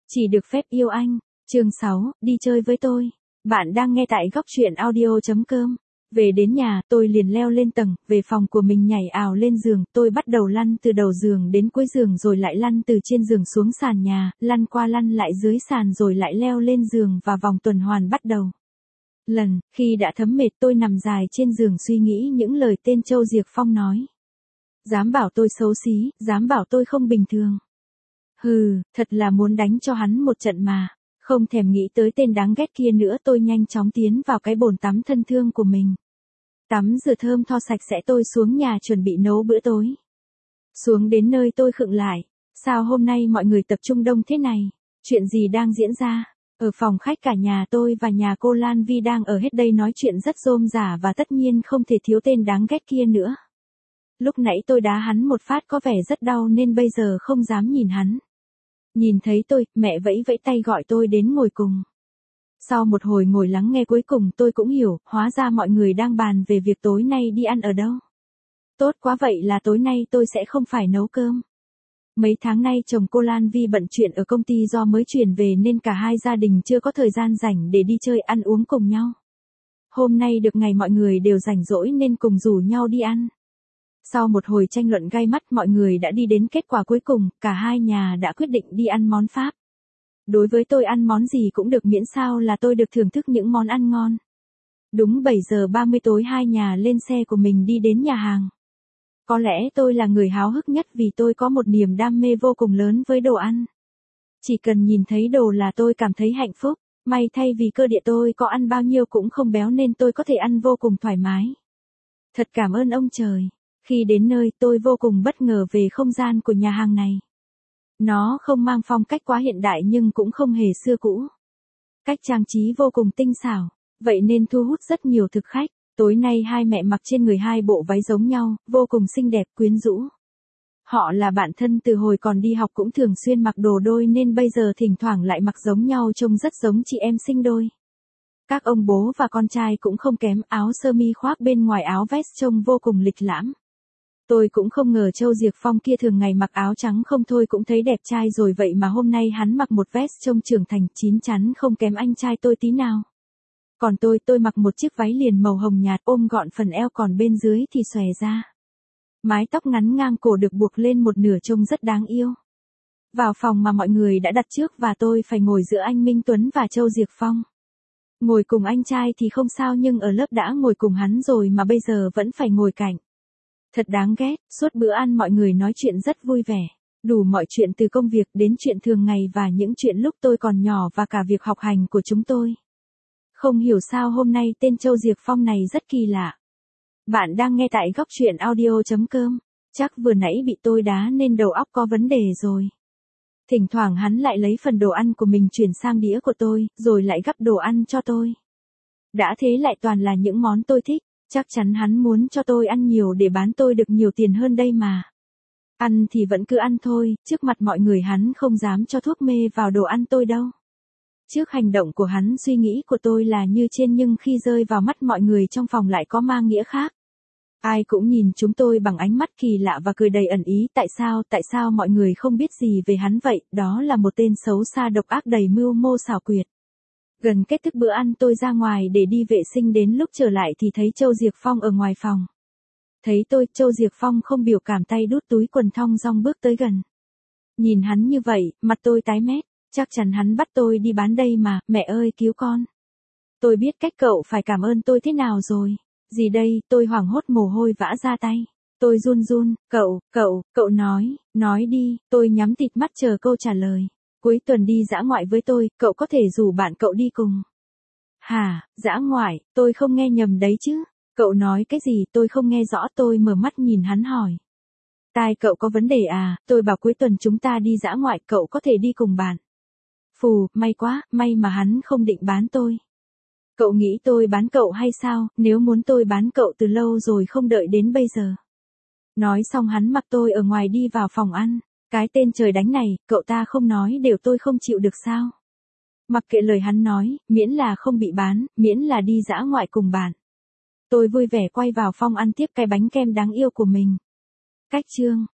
Chỉ được phép yêu anh. Chương 6, đi chơi với tôi. Bạn đang nghe tại góc truyện audio.com. Về đến nhà, tôi liền leo lên tầng, về phòng của mình nhảy ào lên giường, tôi bắt đầu lăn từ đầu giường đến cuối giường rồi lại lăn từ trên giường xuống sàn nhà, lăn qua lăn lại dưới sàn rồi lại leo lên giường và vòng tuần hoàn bắt đầu. Khi đã thấm mệt tôi nằm dài trên giường suy nghĩ những lời tên Châu Diệc Phong nói. Dám bảo tôi xấu xí, dám bảo tôi không bình thường. Thật là muốn đánh cho hắn một trận mà. Không thèm nghĩ tới tên đáng ghét kia nữa, tôi nhanh chóng tiến vào cái bồn tắm thân thương của mình. Tắm rửa thơm tho sạch sẽ tôi xuống nhà chuẩn bị nấu bữa tối. Xuống đến nơi tôi khựng lại. Sao hôm nay mọi người tập trung đông thế này? Chuyện gì đang diễn ra? Ở phòng khách cả nhà tôi và nhà cô Lan Vi đang ở hết đây nói chuyện rất rôm rả và tất nhiên không thể thiếu tên đáng ghét kia nữa. Lúc nãy tôi đá hắn một phát có vẻ rất đau nên bây giờ không dám nhìn hắn. Nhìn thấy tôi, mẹ vẫy vẫy tay gọi tôi đến ngồi cùng. Sau một hồi ngồi lắng nghe cuối cùng tôi cũng hiểu, hóa ra mọi người đang bàn về việc tối nay đi ăn ở đâu. Tốt quá, vậy là tối nay tôi sẽ không phải nấu cơm. Mấy tháng nay chồng cô Lan Vi bận chuyện ở công ty do mới chuyển về nên cả hai gia đình chưa có thời gian rảnh để đi chơi ăn uống cùng nhau. Hôm nay được ngày mọi người đều rảnh rỗi nên cùng rủ nhau đi ăn. Sau một hồi tranh luận gay mắt mọi người đã đi đến kết quả cuối cùng, cả hai nhà đã quyết định đi ăn món Pháp. Đối với tôi ăn món gì cũng được miễn sao là tôi được thưởng thức những món ăn ngon. Đúng 7 giờ 30 tối hai nhà lên xe của mình đi đến nhà hàng. Có lẽ tôi là người háo hức nhất vì tôi có một niềm đam mê vô cùng lớn với đồ ăn. Chỉ cần nhìn thấy đồ là tôi cảm thấy hạnh phúc, may thay vì cơ địa tôi có ăn bao nhiêu cũng không béo nên tôi có thể ăn vô cùng thoải mái. Thật cảm ơn ông trời. Khi đến nơi tôi vô cùng bất ngờ về không gian của nhà hàng này. Nó không mang phong cách quá hiện đại nhưng cũng không hề xưa cũ. Cách trang trí vô cùng tinh xảo, vậy nên thu hút rất nhiều thực khách. Tối nay hai mẹ mặc trên người hai bộ váy giống nhau, vô cùng xinh đẹp quyến rũ. Họ là bạn thân từ hồi còn đi học cũng thường xuyên mặc đồ đôi nên bây giờ thỉnh thoảng lại mặc giống nhau trông rất giống chị em sinh đôi. Các ông bố và con trai cũng không kém, áo sơ mi khoác bên ngoài áo vest trông vô cùng lịch lãm. Tôi cũng không ngờ Châu Diệc Phong kia thường ngày mặc áo trắng không thôi cũng thấy đẹp trai rồi vậy mà hôm nay hắn mặc một vest trông trưởng thành chín chắn không kém anh trai tôi tí nào. Còn tôi mặc một chiếc váy liền màu hồng nhạt ôm gọn phần eo còn bên dưới thì xòe ra. Mái tóc ngắn ngang cổ được buộc lên một nửa trông rất đáng yêu. Vào phòng mà mọi người đã đặt trước và tôi phải ngồi giữa anh Minh Tuấn và Châu Diệc Phong. Ngồi cùng anh trai thì không sao nhưng ở lớp đã ngồi cùng hắn rồi mà bây giờ vẫn phải ngồi cạnh. Thật đáng ghét, suốt bữa ăn mọi người nói chuyện rất vui vẻ. Đủ mọi chuyện từ công việc đến chuyện thường ngày và những chuyện lúc tôi còn nhỏ và cả việc học hành của chúng tôi. Không hiểu sao hôm nay tên Châu Diệc Phong này rất kỳ lạ. Bạn đang nghe tại góc truyện audio.com. Chắc vừa nãy bị tôi đá nên đầu óc có vấn đề rồi. Thỉnh thoảng hắn lại lấy phần đồ ăn của mình chuyển sang đĩa của tôi, rồi lại gắp đồ ăn cho tôi. Đã thế lại toàn là những món tôi thích. Chắc chắn hắn muốn cho tôi ăn nhiều để bán tôi được nhiều tiền hơn đây mà. Ăn thì vẫn cứ ăn thôi, trước mặt mọi người hắn không dám cho thuốc mê vào đồ ăn tôi đâu. Trước hành động của hắn suy nghĩ của tôi là như trên nhưng khi rơi vào mắt mọi người trong phòng lại có mang nghĩa khác. Ai cũng nhìn chúng tôi bằng ánh mắt kỳ lạ và cười đầy ẩn ý tại sao mọi người không biết gì về hắn vậy, đó là một tên xấu xa độc ác đầy mưu mô xảo quyệt. Gần kết thúc bữa ăn tôi ra ngoài để đi vệ sinh đến lúc trở lại thì thấy Châu Diệc Phong ở ngoài phòng. Thấy tôi, Châu Diệc Phong không biểu cảm tay đút túi quần thong dong bước tới gần. Nhìn hắn như vậy, mặt tôi tái mét, chắc chắn hắn bắt tôi đi bán đây mà, mẹ ơi cứu con. Tôi biết cách cậu phải cảm ơn tôi thế nào rồi. Gì đây, tôi hoảng hốt mồ hôi vã ra tay. Tôi run, cậu nói đi, tôi nhắm tịt mắt chờ câu trả lời. Cuối tuần đi dã ngoại với tôi, cậu có thể rủ bạn cậu đi cùng. Hả, dã ngoại, tôi không nghe nhầm đấy chứ. Cậu nói cái gì tôi không nghe rõ, tôi mở mắt nhìn hắn hỏi. Tai cậu có vấn đề à, tôi bảo cuối tuần chúng ta đi dã ngoại cậu có thể đi cùng bạn. Phù, may quá, may mà hắn không định bán tôi. Cậu nghĩ tôi bán cậu hay sao, nếu muốn tôi bán cậu từ lâu rồi không đợi đến bây giờ. Nói xong hắn mặc tôi ở ngoài đi vào phòng ăn. Cái tên trời đánh này, cậu ta không nói đều tôi không chịu được sao. Mặc kệ lời hắn nói, miễn là không bị bán, miễn là đi dã ngoại cùng bạn. Tôi vui vẻ quay vào phòng ăn tiếp cái bánh kem đáng yêu của mình. Cách chương.